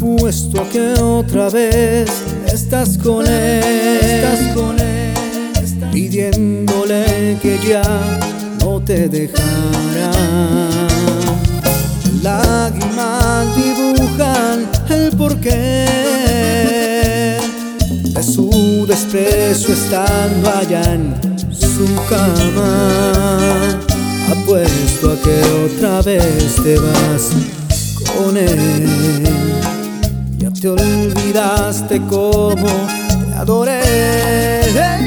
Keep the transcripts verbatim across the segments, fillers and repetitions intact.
Apuesto a que otra vez estás con él, estás con él, pidiéndole que ya no te dejará. Lágrimas dibujan el porqué de su desprecio estando allá en su cama. Apuesto a que otra vez te vas con él. Ya te olvidaste cómo te adoré.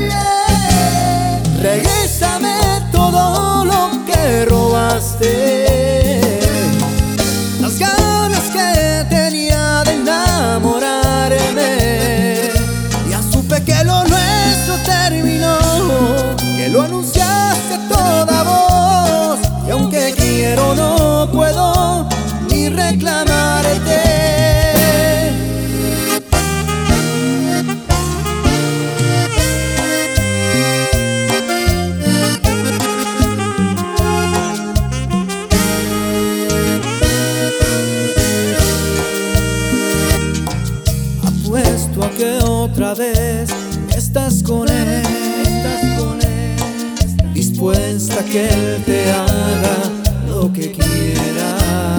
Regrésame todo lo que robaste, las ganas que tenía de enamorarme. Ya supe que lo nuestro terminó, que lo anunciaste a toda voz, y aunque quiero no puedo ni reclamarte. Apuesto a que otra vez estás con él, estás con él, dispuesta a que él te haga lo que quiera.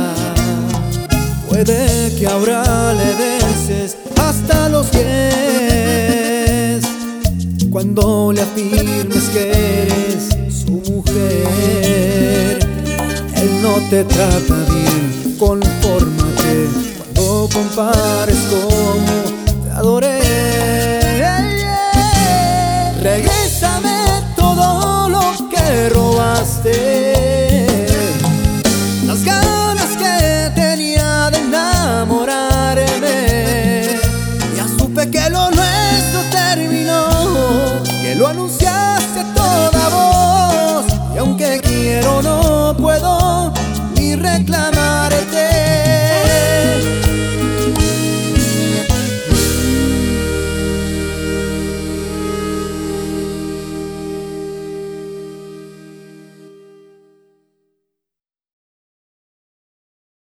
Puede que ahora le beses hasta los pies, cuando le afirmes que eres su mujer. Él no te trata bien, confórmate cuando compares cómo te adoré. Regrésame todo lo que robaste,